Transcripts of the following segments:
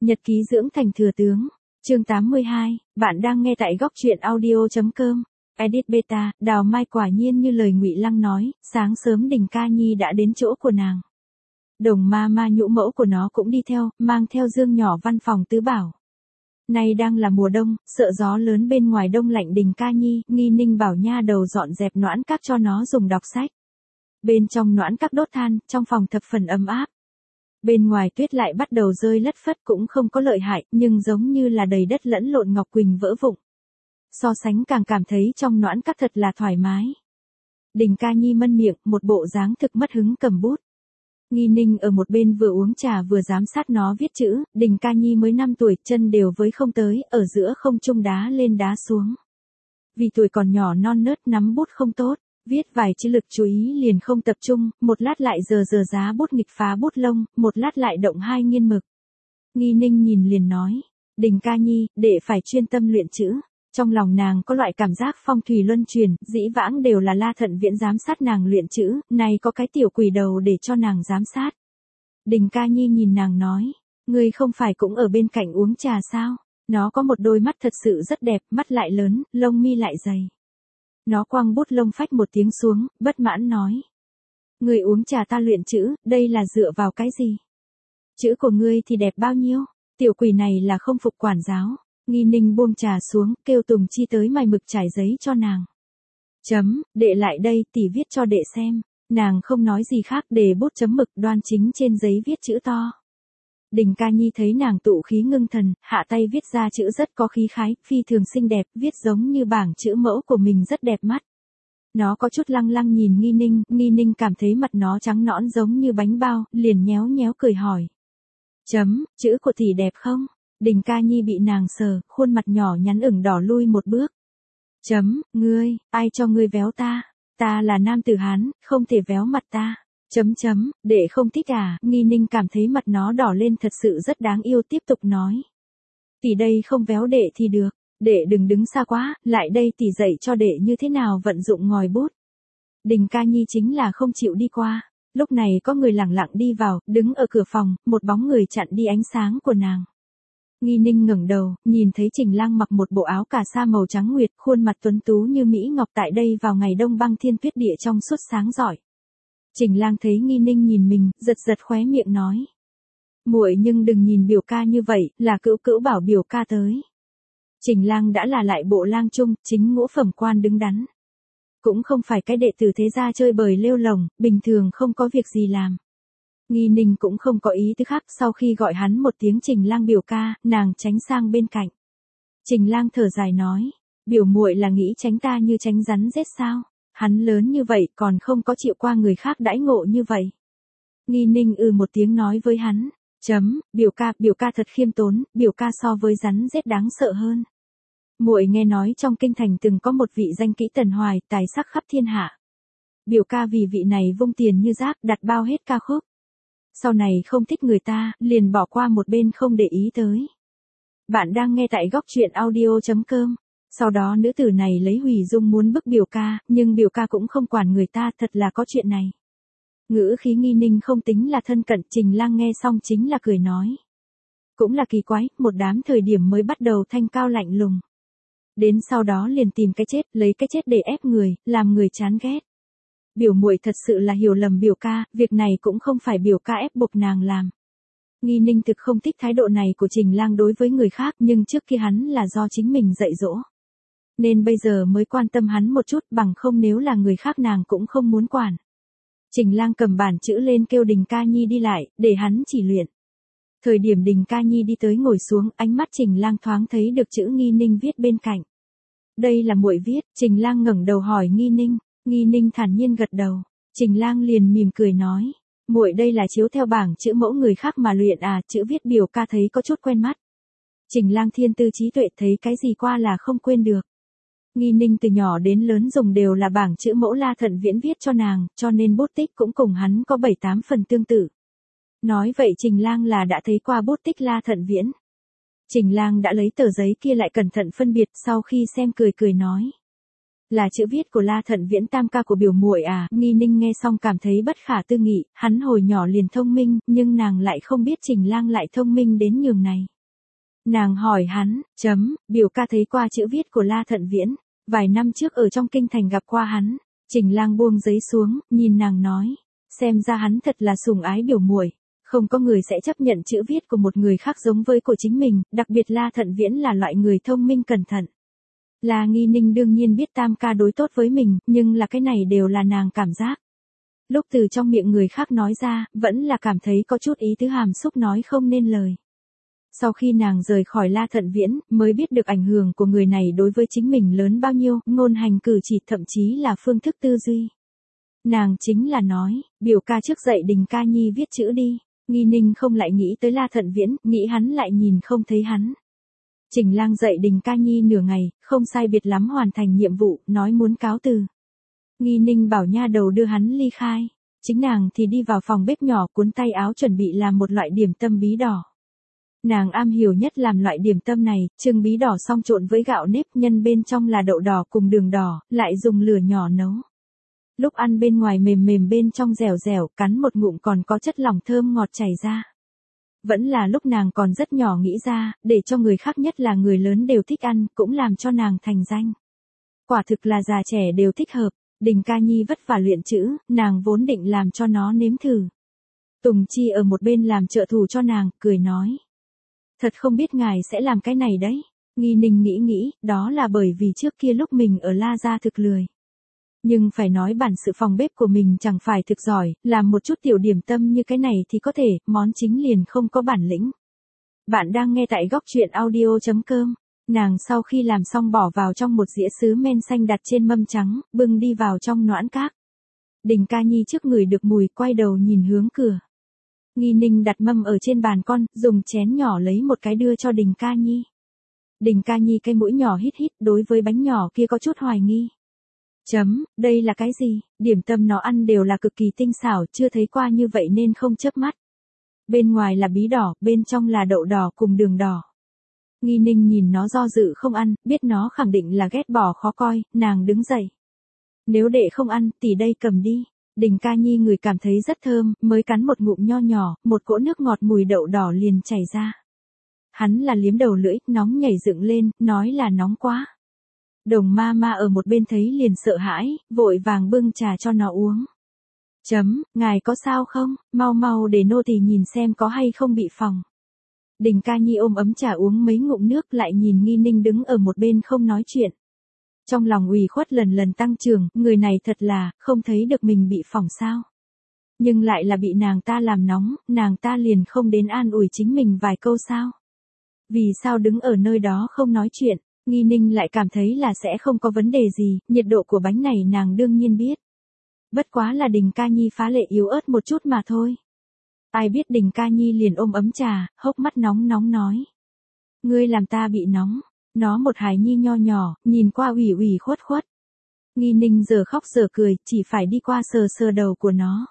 Nhật ký dưỡng thành thừa tướng. Chương 82, bạn đang nghe tại góc truyện audio.com. Edit beta, Đào Mai quả nhiên như lời Ngụy Lăng nói, sáng sớm Đình Ca Nhi đã đến chỗ của nàng. Đồng ma ma nhũ mẫu của nó cũng đi theo, mang theo dương nhỏ văn phòng tứ bảo. Nay đang là mùa đông, sợ gió lớn bên ngoài đông lạnh Đình Ca Nhi, Nghi Ninh bảo nha đầu dọn dẹp noãn các cho nó dùng đọc sách. Bên trong noãn các đốt than, trong phòng thập phần ấm áp. Bên ngoài tuyết lại bắt đầu rơi lất phất cũng không có lợi hại, nhưng giống như là đầy đất lẫn lộn ngọc quỳnh vỡ vụn. So sánh càng cảm thấy trong noãn các thật là thoải mái. Đình Ca Nhi mân miệng, một bộ dáng thực mất hứng cầm bút. Nghi Ninh ở một bên vừa uống trà vừa giám sát nó viết chữ, Đình Ca Nhi mới 5 tuổi, chân đều với không tới, ở giữa không trung đá lên đá xuống. Vì tuổi còn nhỏ non nớt nắm bút không tốt, viết vài chữ lực chú ý liền không tập trung, một lát lại giờ giá bút nghịch phá bút lông, một lát lại động hai nghiên mực. Nghi Ninh nhìn liền nói, Đình Ca Nhi, đệ phải chuyên tâm luyện chữ. Trong lòng nàng có loại cảm giác phong thủy luân truyền, dĩ vãng đều là La Thận Viễn giám sát nàng luyện chữ, nay có cái tiểu quỷ đầu để cho nàng giám sát. Đình Ca Nhi nhìn nàng nói, ngươi không phải cũng ở bên cạnh uống trà sao? Nó có một đôi mắt thật sự rất đẹp, mắt lại lớn, lông mi lại dày. Nó quăng bút lông phách một tiếng xuống, bất mãn nói. Ngươi uống trà ta luyện chữ, đây là dựa vào cái gì? Chữ của ngươi thì đẹp bao nhiêu? Tiểu quỷ này là không phục quản giáo. Nghi Ninh buông trà xuống, kêu Tùng Chi tới mài mực trải giấy cho nàng. Đệ lại đây, tỷ viết cho đệ xem. Nàng không nói gì khác, để bút chấm mực đoan chính trên giấy viết chữ to. Đình Ca Nhi thấy nàng tụ khí ngưng thần, hạ tay viết ra chữ rất có khí khái, phi thường xinh đẹp, viết giống như bảng chữ mẫu của mình rất đẹp mắt. Nó có chút lăng lăng nhìn Nghi Ninh cảm thấy mặt nó trắng nõn giống như bánh bao, liền nhéo nhéo cười hỏi. Chữ của tỷ đẹp không? Đình Ca Nhi bị nàng sờ, khuôn mặt nhỏ nhắn ửng đỏ lui một bước. Ngươi, ai cho ngươi véo ta? Ta là nam tử Hán, không thể véo mặt ta. Đệ không thích à? Nghi Ninh cảm thấy mặt nó đỏ lên thật sự rất đáng yêu, tiếp tục nói. Tỷ đây không véo đệ thì được, đệ đừng đứng xa quá, lại đây tỷ dạy cho đệ như thế nào vận dụng ngòi bút. Đình Ca Nhi chính là không chịu đi qua. Lúc này có người lẳng lặng đi vào, đứng ở cửa phòng, một bóng người chặn đi ánh sáng của nàng. Nghi Ninh ngẩng đầu, nhìn thấy Trình Lang mặc một bộ áo cà sa màu trắng nguyệt, khuôn mặt tuấn tú như mỹ ngọc tại đây vào ngày đông băng thiên tuyết địa trong suốt sáng rọi. Trình Lang thấy Nghi Ninh nhìn mình, giật giật khóe miệng nói: "Muội nhưng đừng nhìn biểu ca như vậy, là cữu cữu bảo biểu ca tới." Trình Lang đã là lại bộ lang trung, chính ngũ phẩm quan đứng đắn, cũng không phải cái đệ tử thế gia chơi bời lêu lổng, bình thường không có việc gì làm. Nghi Ninh cũng không có ý tứ khác, sau khi gọi hắn một tiếng Trình Lang biểu ca, nàng tránh sang bên cạnh. Trình Lang thở dài nói, biểu muội là nghĩ tránh ta như tránh rắn rết sao? Hắn lớn như vậy còn không có chịu qua người khác đãi ngộ như vậy. Nghi Ninh một tiếng nói với hắn, biểu ca thật khiêm tốn, biểu ca so với rắn rết đáng sợ hơn. Muội nghe nói trong kinh thành từng có một vị danh kỹ Tần Hoài, tài sắc khắp thiên hạ. Biểu ca vì vị này vung tiền như rác, đặt bao hết ca khúc. Sau này không thích người ta, liền bỏ qua một bên không để ý tới. Bạn đang nghe tại góc truyện audio.com. Sau đó nữ tử này lấy hủy dung muốn bức biểu ca, nhưng biểu ca cũng không quản người ta, thật là có chuyện này. Ngữ khí Nghi Ninh không tính là thân cận, Trình Lang nghe xong chính là cười nói. Cũng là kỳ quái, một đám thời điểm mới bắt đầu thanh cao lạnh lùng. Đến sau đó liền tìm cái chết, lấy cái chết để ép người, làm người chán ghét. Biểu muội thật sự là hiểu lầm biểu ca, việc này cũng không phải biểu ca ép buộc nàng làm. Nghi Ninh thực không thích thái độ này của Trình Lang đối với người khác, nhưng trước kia hắn là do chính mình dạy dỗ. Nên bây giờ mới quan tâm hắn một chút, bằng không nếu là người khác nàng cũng không muốn quản. Trình Lang cầm bản chữ lên kêu Đình Ca Nhi đi lại, để hắn chỉ luyện. Thời điểm Đình Ca Nhi đi tới ngồi xuống, ánh mắt Trình Lang thoáng thấy được chữ Nghi Ninh viết bên cạnh. Đây là muội viết, Trình Lang ngẩng đầu hỏi Nghi Ninh. Nghi Ninh thản nhiên gật đầu. Trình Lang liền mỉm cười nói, muội đây là chiếu theo bảng chữ mẫu người khác mà luyện à? Chữ viết biểu ca thấy có chút quen mắt. Trình Lang thiên tư trí tuệ, thấy cái gì qua là không quên được. Nghi Ninh từ nhỏ đến lớn dùng đều là bảng chữ mẫu La Thận Viễn viết cho nàng, cho nên bút tích cũng cùng hắn có 7-8 phần tương tự. Nói vậy Trình Lang là đã thấy qua bút tích La Thận Viễn. Trình Lang đã lấy tờ giấy kia lại cẩn thận phân biệt, sau khi xem cười nói. Là chữ viết của La Thận Viễn tam ca của biểu muội à? Nghi Ninh nghe xong cảm thấy bất khả tư nghị, hắn hồi nhỏ liền thông minh, nhưng nàng lại không biết Trình Lang lại thông minh đến nhường này. Nàng hỏi hắn, biểu ca thấy qua chữ viết của La Thận Viễn, vài năm trước ở trong kinh thành gặp qua hắn. Trình Lang buông giấy xuống, nhìn nàng nói, xem ra hắn thật là sủng ái biểu muội, không có người sẽ chấp nhận chữ viết của một người khác giống với của chính mình, đặc biệt La Thận Viễn là loại người thông minh cẩn thận. La Nghi Ninh đương nhiên biết Tam ca đối tốt với mình, nhưng là cái này đều là nàng cảm giác. Lúc từ trong miệng người khác nói ra, vẫn là cảm thấy có chút ý tứ hàm xúc nói không nên lời. Sau khi nàng rời khỏi La Thận Viễn, mới biết được ảnh hưởng của người này đối với chính mình lớn bao nhiêu, ngôn hành cử chỉ thậm chí là phương thức tư duy. Nàng chính là nói, biểu ca trước dạy Đình Ca Nhi viết chữ đi. Nghi Ninh không lại nghĩ tới La Thận Viễn, nghĩ hắn lại nhìn không thấy hắn. Trình Lang dạy Đình Ca Nhi nửa ngày, không sai biệt lắm hoàn thành nhiệm vụ, nói muốn cáo từ. Nghi Ninh bảo nha đầu đưa hắn ly khai, chính nàng thì đi vào phòng bếp nhỏ cuốn tay áo chuẩn bị làm một loại điểm tâm bí đỏ. Nàng am hiểu nhất làm loại điểm tâm này, trưng bí đỏ xong trộn với gạo nếp, nhân bên trong là đậu đỏ cùng đường đỏ, lại dùng lửa nhỏ nấu. Lúc ăn bên ngoài mềm mềm bên trong dẻo dẻo, cắn một ngụm còn có chất lỏng thơm ngọt chảy ra. Vẫn là lúc nàng còn rất nhỏ nghĩ ra, để cho người khác nhất là người lớn đều thích ăn, cũng làm cho nàng thành danh. Quả thực là già trẻ đều thích hợp, Đình Ca Nhi vất vả luyện chữ, nàng vốn định làm cho nó nếm thử. Tùng Chi ở một bên làm trợ thủ cho nàng, cười nói. Thật không biết ngài sẽ làm cái này đấy. Nghi Ninh nghĩ, đó là bởi vì trước kia lúc mình ở La Gia thực lười. Nhưng phải nói bản sự phòng bếp của mình chẳng phải thực giỏi, làm một chút tiểu điểm tâm như cái này thì có thể, món chính liền không có bản lĩnh. Bạn đang nghe tại góc truyện audio.com. Nàng sau khi làm xong bỏ vào trong một dĩa sứ men xanh đặt trên mâm trắng, bưng đi vào trong noãn các. Đình Ca Nhi trước người được mùi quay đầu nhìn hướng cửa. Nghi Ninh đặt mâm ở trên bàn con, dùng chén nhỏ lấy một cái đưa cho Đình Ca Nhi. Đình Ca Nhi cái mũi nhỏ hít hít, đối với bánh nhỏ kia có chút hoài nghi. Đây là cái gì? Điểm tâm nó ăn đều là cực kỳ tinh xảo, chưa thấy qua như vậy nên không chớp mắt. Bên ngoài là bí đỏ, bên trong là đậu đỏ cùng đường đỏ. Nghi Ninh nhìn nó do dự không ăn, biết nó khẳng định là ghét bỏ khó coi, nàng đứng dậy. Nếu đệ không ăn, tỷ đây cầm đi. Đình Ca Nhi người cảm thấy rất thơm, mới cắn một ngụm nho nhỏ, một cỗ nước ngọt mùi đậu đỏ liền chảy ra. Hắn là liếm đầu lưỡi, nóng nhảy dựng lên, nói là nóng quá. Đồng ma ma ở một bên thấy liền sợ hãi, vội vàng bưng trà cho nó uống. Ngài có sao không, mau để nô tỳ nhìn xem có hay không bị phòng. Đình Ca Nhi ôm ấm trà uống mấy ngụm nước lại nhìn Nghi Ninh đứng ở một bên không nói chuyện. Trong lòng ủy khuất lần lần tăng trưởng, người này thật là, không thấy được mình bị phỏng sao. Nhưng lại là bị nàng ta làm nóng, nàng ta liền không đến an ủi chính mình vài câu sao. Vì sao đứng ở nơi đó không nói chuyện, Nghi Ninh lại cảm thấy là sẽ không có vấn đề gì, nhiệt độ của bánh này nàng đương nhiên biết. Bất quá là Đình Ca Nhi phá lệ yếu ớt một chút mà thôi. Ai biết Đình Ca Nhi liền ôm ấm trà, hốc mắt nóng nói. Ngươi làm ta bị nóng. Nó một hài nhi nho nhỏ, nhìn qua ủy khuất. Nghi Ninh giờ khóc giờ cười, chỉ phải đi qua sờ đầu của nó.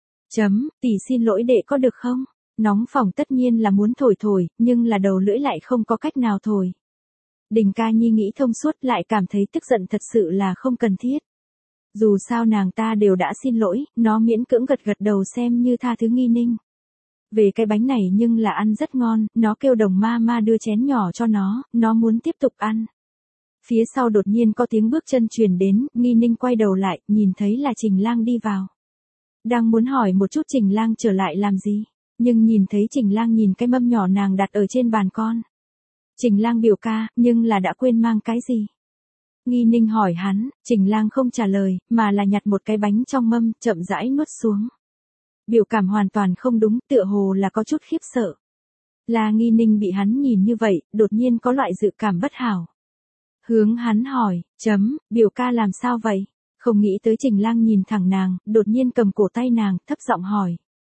Tỷ xin lỗi đệ có được không? Nóng phòng tất nhiên là muốn thổi, nhưng là đầu lưỡi lại không có cách nào thổi. Đình Ca Nhi nghĩ thông suốt lại cảm thấy tức giận thật sự là không cần thiết. Dù sao nàng ta đều đã xin lỗi, nó miễn cưỡng gật đầu xem như tha thứ Nghi Ninh. Về cái bánh này nhưng là ăn rất ngon, nó kêu đồng ma ma đưa chén nhỏ cho nó muốn tiếp tục ăn. Phía sau đột nhiên có tiếng bước chân truyền đến, Nghi Ninh quay đầu lại, nhìn thấy là Trình Lang đi vào. Đang muốn hỏi một chút Trình Lang trở lại làm gì, nhưng nhìn thấy Trình Lang nhìn cái mâm nhỏ nàng đặt ở trên bàn con. Trình Lang biểu ca, nhưng là đã quên mang cái gì? Nghi Ninh hỏi hắn, Trình Lang không trả lời, mà là nhặt một cái bánh trong mâm, chậm rãi nuốt xuống. Biểu cảm hoàn toàn không đúng, tựa hồ là có chút khiếp sợ. Là Nghi Ninh bị hắn nhìn như vậy, đột nhiên có loại dự cảm bất hảo. Hướng hắn hỏi, biểu ca làm sao vậy? Không nghĩ tới Trình Lang nhìn thẳng nàng, đột nhiên cầm cổ tay nàng, thấp giọng hỏi.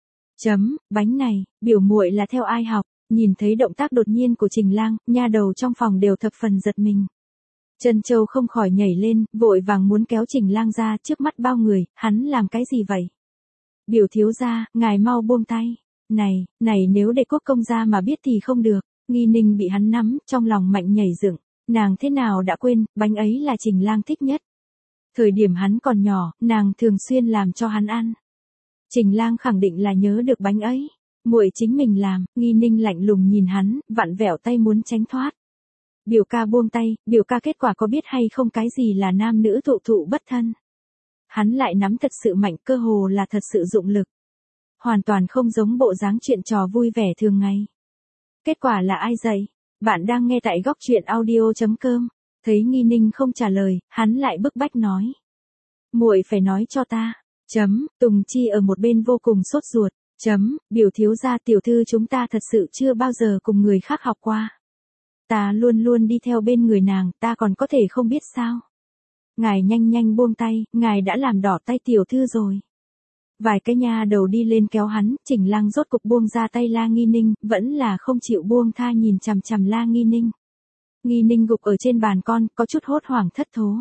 Bánh này, biểu muội là theo ai học? Nhìn thấy động tác đột nhiên của Trình Lang, nha đầu trong phòng đều thập phần giật mình. Trân Châu không khỏi nhảy lên, vội vàng muốn kéo Trình Lang ra trước mắt bao người, hắn làm cái gì vậy? Biểu thiếu gia, ngài mau buông tay. Này nếu để Quốc công gia mà biết thì không được. Nghi Ninh bị hắn nắm, trong lòng mạnh nhảy dựng. Nàng thế nào đã quên, bánh ấy là Trình Lang thích nhất. Thời điểm hắn còn nhỏ, nàng thường xuyên làm cho hắn ăn. Trình Lang khẳng định là nhớ được bánh ấy. Muội chính mình làm, Nghi Ninh lạnh lùng nhìn hắn, vặn vẹo tay muốn tránh thoát. Biểu ca buông tay, biểu ca kết quả có biết hay không cái gì là nam nữ thụ thụ bất thân. Hắn lại nắm thật sự mạnh, cơ hồ là thật sự dụng lực. Hoàn toàn không giống bộ dáng chuyện trò vui vẻ thường ngày. Kết quả là ai dạy? Bạn đang nghe tại góc truyện audio.com. Thấy Nghi Ninh không trả lời, hắn lại bức bách nói. Muội phải nói cho ta. Tùng Chi ở một bên vô cùng sốt ruột. Biểu thiếu gia tiểu thư chúng ta thật sự chưa bao giờ cùng người khác học qua. Ta luôn luôn đi theo bên người nàng, ta còn có thể không biết sao. Ngài nhanh nhanh buông tay, ngài đã làm đỏ tay tiểu thư rồi. Vài cái nha đầu đi lên kéo hắn, Trình Lăng rốt cục buông ra tay La Nghi Ninh, vẫn là không chịu buông tha nhìn chằm chằm La Nghi Ninh. Nghi Ninh gục ở trên bàn con, có chút hốt hoảng thất thố.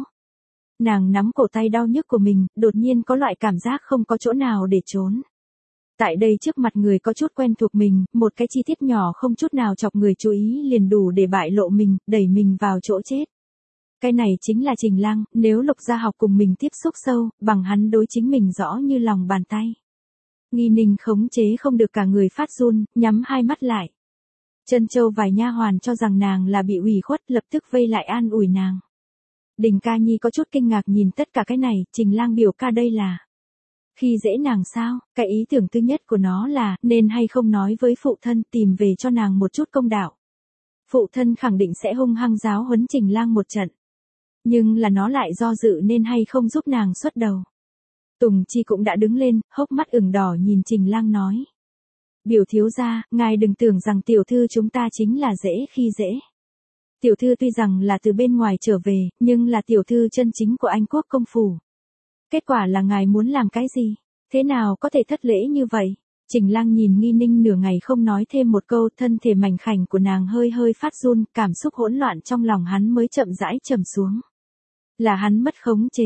Nàng nắm cổ tay đau nhức của mình, đột nhiên có loại cảm giác không có chỗ nào để trốn. Tại đây trước mặt người có chút quen thuộc mình, một cái chi tiết nhỏ không chút nào chọc người chú ý liền đủ để bại lộ mình, đẩy mình vào chỗ chết. Cái này chính là Trình Lăng, nếu Lục Gia học cùng mình tiếp xúc sâu, bằng hắn đối chính mình rõ như lòng bàn tay. Nghi Ninh khống chế không được cả người phát run, nhắm hai mắt lại. Trân Châu vài nha hoàn cho rằng nàng là bị ủy khuất, lập tức vây lại an ủi nàng. Đình Ca Nhi có chút kinh ngạc nhìn tất cả cái này, Trình Lang biểu ca đây là khi dễ nàng sao? Cái ý tưởng thứ nhất của nó là nên hay không nói với phụ thân tìm về cho nàng một chút công đạo. Phụ thân khẳng định sẽ hung hăng giáo huấn Trình Lang một trận. Nhưng là nó lại do dự nên hay không giúp nàng xuất đầu. Tùng Chi cũng đã đứng lên, hốc mắt ửng đỏ nhìn Trình Lang nói. Biểu thiếu gia, ngài đừng tưởng rằng tiểu thư chúng ta chính là dễ khi dễ. Tiểu thư tuy rằng là từ bên ngoài trở về, nhưng là tiểu thư chân chính của Anh quốc công phủ. Kết quả là ngài muốn làm cái gì? Thế nào có thể thất lễ như vậy? Trình Lăng nhìn Nghi Ninh nửa ngày không nói thêm một câu, thân thể mảnh khảnh của nàng hơi hơi phát run, cảm xúc hỗn loạn trong lòng hắn mới chậm rãi trầm xuống. Là hắn mất khống chế,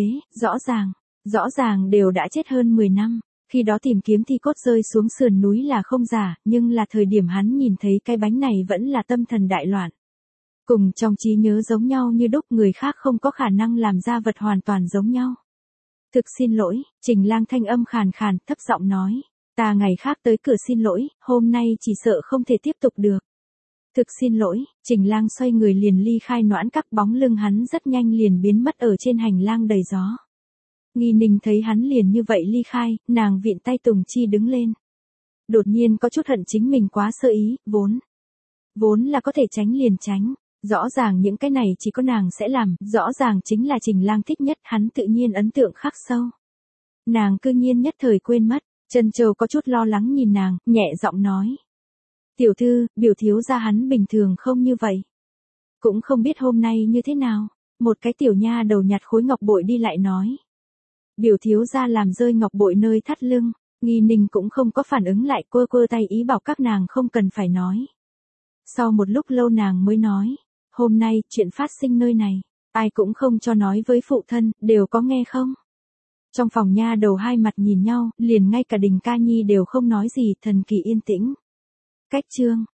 rõ ràng đều đã chết hơn 10 năm, khi đó tìm kiếm thi cốt rơi xuống sườn núi là không giả, nhưng là thời điểm hắn nhìn thấy cái bánh này vẫn là tâm thần đại loạn. Cùng trong trí nhớ giống nhau như đúc, người khác không có khả năng làm ra vật hoàn toàn giống nhau. Thực xin lỗi, Trình Lang thanh âm khàn khàn, thấp giọng nói. Ta ngày khác tới cửa xin lỗi, hôm nay chỉ sợ không thể tiếp tục được. Thực xin lỗi, Trình Lang xoay người liền ly khai noãn các, bóng lưng hắn rất nhanh liền biến mất ở trên hành lang đầy gió. Nghi Ninh thấy hắn liền như vậy ly khai, nàng viện tay Tùng Chi đứng lên. Đột nhiên có chút hận chính mình quá sơ ý, vốn là có thể tránh liền tránh. Rõ ràng những cái này chỉ có nàng sẽ làm, rõ ràng chính là Trình Lang thích nhất, hắn tự nhiên ấn tượng khắc sâu. Nàng cư nhiên nhất thời quên mất, Trân Châu có chút lo lắng nhìn nàng, nhẹ giọng nói. Tiểu thư, biểu thiếu gia hắn bình thường không như vậy. Cũng không biết hôm nay như thế nào, một cái tiểu nha đầu nhặt khối ngọc bội đi lại nói. Biểu thiếu gia làm rơi ngọc bội nơi thắt lưng, Nghi Ninh cũng không có phản ứng lại, quơ tay ý bảo các nàng không cần phải nói. Sau một lúc lâu nàng mới nói. Hôm nay, chuyện phát sinh nơi này, ai cũng không cho nói với phụ thân, đều có nghe không? Trong phòng nha đầu hai mặt nhìn nhau, liền ngay cả Đình Ca Nhi đều không nói gì, thần kỳ yên tĩnh. Cách chương.